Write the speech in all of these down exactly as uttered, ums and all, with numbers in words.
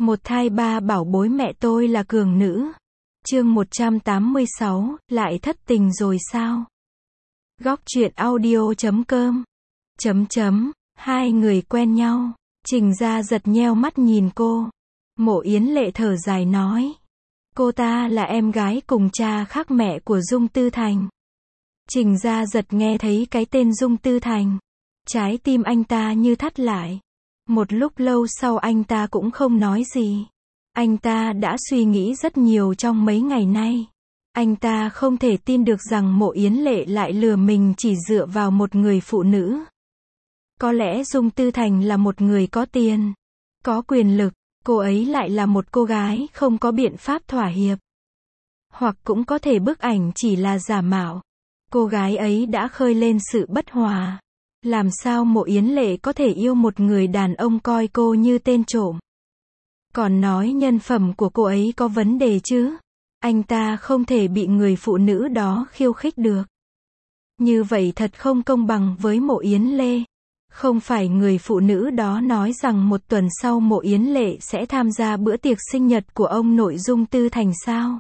Một thai ba bảo bối mẹ tôi là cường nữ. Chương một trăm tám mươi sáu, lại thất tình rồi sao? Góc truyện audio chấm com. Chấm chấm, hai người quen nhau. Trình Gia giật nheo mắt nhìn cô. Mộ Yến Lệ thở dài nói. Cô ta là em gái cùng cha khác mẹ của Dung Tư Thành. Trình Gia giật nghe thấy cái tên Dung Tư Thành. Trái tim anh ta như thắt lại. Một lúc lâu sau anh ta cũng không nói gì. Anh ta đã suy nghĩ rất nhiều trong mấy ngày nay. Anh ta không thể tin được rằng Mộ Yến Lệ lại lừa mình chỉ dựa vào một người phụ nữ. Có lẽ Dung Tư Thành là một người có tiền, có quyền lực, cô ấy lại là một cô gái không có biện pháp thỏa hiệp. Hoặc cũng có thể bức ảnh chỉ là giả mạo. Cô gái ấy đã khơi lên sự bất hòa. Làm sao Mộ Yến Lệ có thể yêu một người đàn ông coi cô như tên trộm? Còn nói nhân phẩm của cô ấy có vấn đề chứ? Anh ta không thể bị người phụ nữ đó khiêu khích được. Như vậy thật không công bằng với Mộ Yến Lệ. Không phải người phụ nữ đó nói rằng một tuần sau Mộ Yến Lệ sẽ tham gia bữa tiệc sinh nhật của ông nội Dung Tư Thành sao?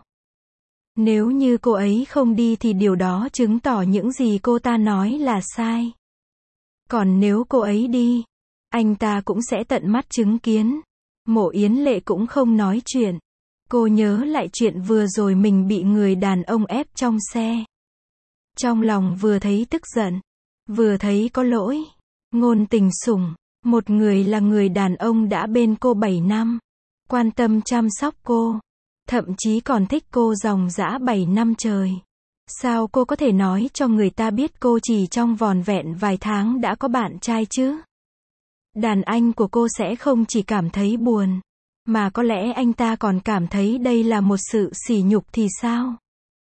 Nếu như cô ấy không đi thì điều đó chứng tỏ những gì cô ta nói là sai. Còn nếu cô ấy đi, anh ta cũng sẽ tận mắt chứng kiến. Mộ Yến Lệ cũng không nói chuyện. Cô nhớ lại chuyện vừa rồi mình bị người đàn ông ép trong xe. Trong lòng vừa thấy tức giận, vừa thấy có lỗi. Ngôn Tình Sủng, một người là người đàn ông đã bên cô bảy năm, quan tâm chăm sóc cô, thậm chí còn thích cô dòng dã bảy năm trời. Sao cô có thể nói cho người ta biết cô chỉ trong vòn vẹn vài tháng đã có bạn trai chứ? Đàn anh của cô sẽ không chỉ cảm thấy buồn, mà có lẽ anh ta còn cảm thấy đây là một sự sỉ nhục thì sao?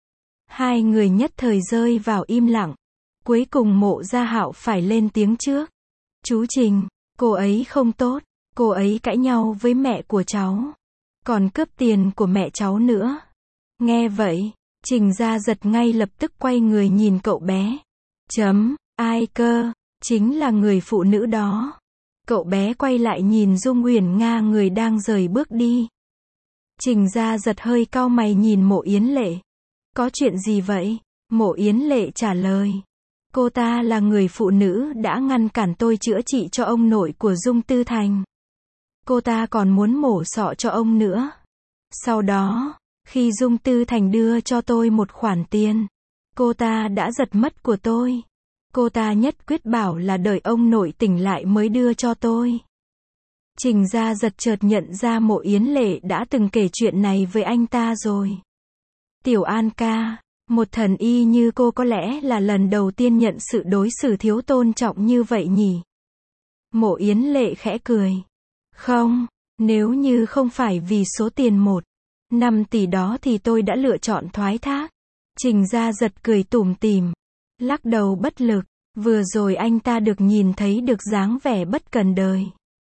Hai người nhất thời rơi vào im lặng. Cuối cùng Mộ Gia Hạo phải lên tiếng trước. Chú Trình, cô ấy không tốt, cô ấy cãi nhau với mẹ của cháu, còn cướp tiền của mẹ cháu nữa. Nghe vậy, Trình Gia giật ngay lập tức quay người nhìn cậu bé. Chấm, ai cơ, chính là người phụ nữ đó. Cậu bé quay lại nhìn Dung Uyển Nga người đang rời bước đi. Trình Gia giật hơi cau mày nhìn Mộ Yến Lệ. Có chuyện gì vậy? Mộ Yến Lệ trả lời. Cô ta là người phụ nữ đã ngăn cản tôi chữa trị cho ông nội của Dung Tư Thành. Cô ta còn muốn mổ sọ cho ông nữa. Sau đó, khi Dung Tư Thành đưa cho tôi một khoản tiền, cô ta đã giật mất của tôi. Cô ta nhất quyết bảo là đợi ông nội tỉnh lại mới đưa cho tôi. Trình Gia giật chợt nhận ra Mộ Yến Lệ đã từng kể chuyện này với anh ta rồi. Tiểu An ca, một thần y như cô có lẽ là lần đầu tiên nhận sự đối xử thiếu tôn trọng như vậy nhỉ? Mộ Yến Lệ khẽ cười. Không, nếu như không phải vì số tiền một, năm tỷ đó thì tôi đã lựa chọn thoái thác. Trình Gia giật cười tủm tỉm, lắc đầu bất lực. Vừa rồi anh ta được nhìn thấy được dáng vẻ bất cần đời.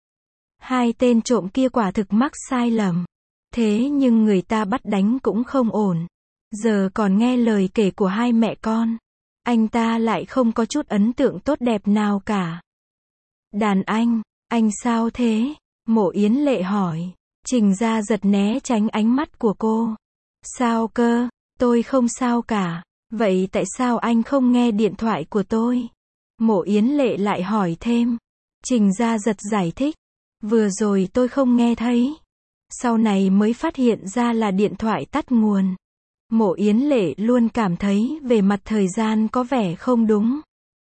Hai tên trộm kia quả thực mắc sai lầm. Thế nhưng người ta bắt đánh cũng không ổn. Giờ còn nghe lời kể của hai mẹ con. Anh ta lại không có chút ấn tượng tốt đẹp nào cả. Đàn anh, anh sao thế? Mộ Yến Lệ hỏi. Trình Gia giật né tránh ánh mắt của cô. Sao cơ? Tôi không sao cả. Vậy tại sao anh không nghe điện thoại của tôi? Mộ Yến Lệ lại hỏi thêm. Trình Gia giật giải thích. Vừa rồi tôi không nghe thấy. Sau này mới phát hiện ra là điện thoại tắt nguồn. Mộ Yến Lệ luôn cảm thấy về mặt thời gian có vẻ không đúng.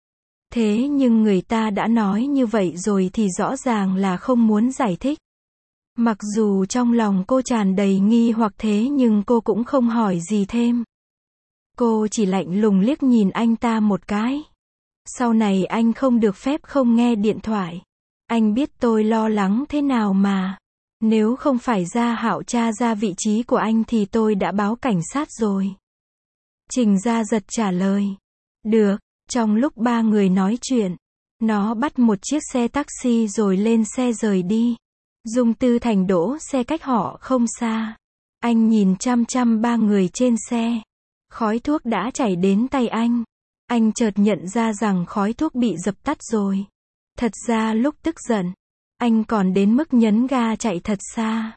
Thế nhưng người ta đã nói như vậy rồi thì rõ ràng là không muốn giải thích. Mặc dù trong lòng cô tràn đầy nghi hoặc thế nhưng cô cũng không hỏi gì thêm. Cô chỉ lạnh lùng liếc nhìn anh ta một cái. Sau này anh không được phép không nghe điện thoại. Anh biết tôi lo lắng thế nào mà. Nếu không phải Gia Hạo tra ra vị trí của anh thì tôi đã báo cảnh sát rồi. Trình Gia giật trả lời. Được, trong lúc ba người nói chuyện, nó bắt một chiếc xe taxi rồi lên xe rời đi. Dung Tư Thành đỗ xe cách họ không xa. Anh nhìn chăm chăm ba người trên xe. Khói thuốc đã chảy đến tay anh. Anh chợt nhận ra rằng khói thuốc bị dập tắt rồi. Thật ra lúc tức giận, anh còn đến mức nhấn ga chạy thật xa.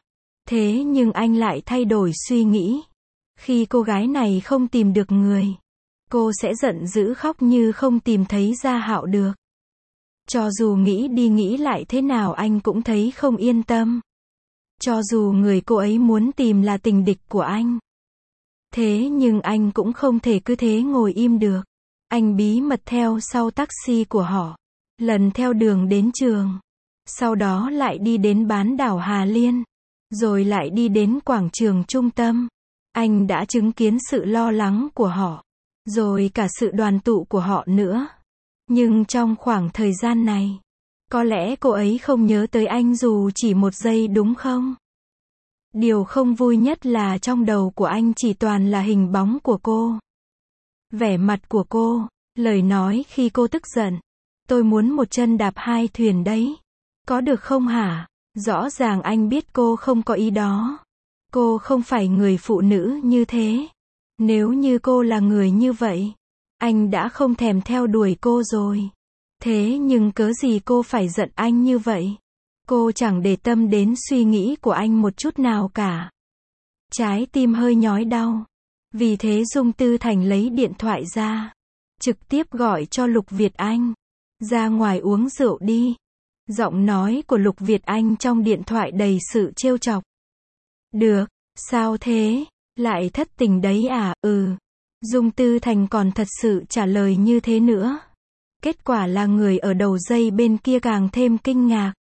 Thế nhưng anh lại thay đổi suy nghĩ. Khi cô gái này không tìm được người, cô sẽ giận dữ khóc như không tìm thấy Gia Hạo được. Cho dù nghĩ đi nghĩ lại thế nào anh cũng thấy không yên tâm. Cho dù người cô ấy muốn tìm là tình địch của anh. Thế nhưng anh cũng không thể cứ thế ngồi im được. Anh bí mật theo sau taxi của họ, lần theo đường đến trường. Sau đó lại đi đến bán đảo Hà Liên. Rồi lại đi đến quảng trường trung tâm. Anh đã chứng kiến sự lo lắng của họ. Rồi cả sự đoàn tụ của họ nữa. Nhưng trong khoảng thời gian này, có lẽ cô ấy không nhớ tới anh dù chỉ một giây đúng không? Điều không vui nhất là trong đầu của anh chỉ toàn là hình bóng của cô. Vẻ mặt của cô, lời nói khi cô tức giận. Tôi muốn một chân đạp hai thuyền đấy. Có được không hả? Rõ ràng anh biết cô không có ý đó. Cô không phải người phụ nữ như thế. Nếu như cô là người như vậy, anh đã không thèm theo đuổi cô rồi. Thế nhưng cớ gì cô phải giận anh như vậy? Cô chẳng để tâm đến suy nghĩ của anh một chút nào cả. Trái tim hơi nhói đau. Vì thế Dung Tư Thành lấy điện thoại ra, trực tiếp gọi cho Lục Việt Anh. Ra ngoài uống rượu đi. Giọng nói của Lục Việt Anh trong điện thoại đầy sự trêu chọc. Được, sao thế? Lại thất tình đấy à? Ừ. Dung Tư Thành còn thật sự trả lời như thế nữa. Kết quả là người ở đầu dây bên kia càng thêm kinh ngạc.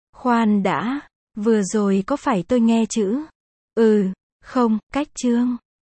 Khoan đã, vừa rồi có phải tôi nghe chữ? Ừ, không, cách chương.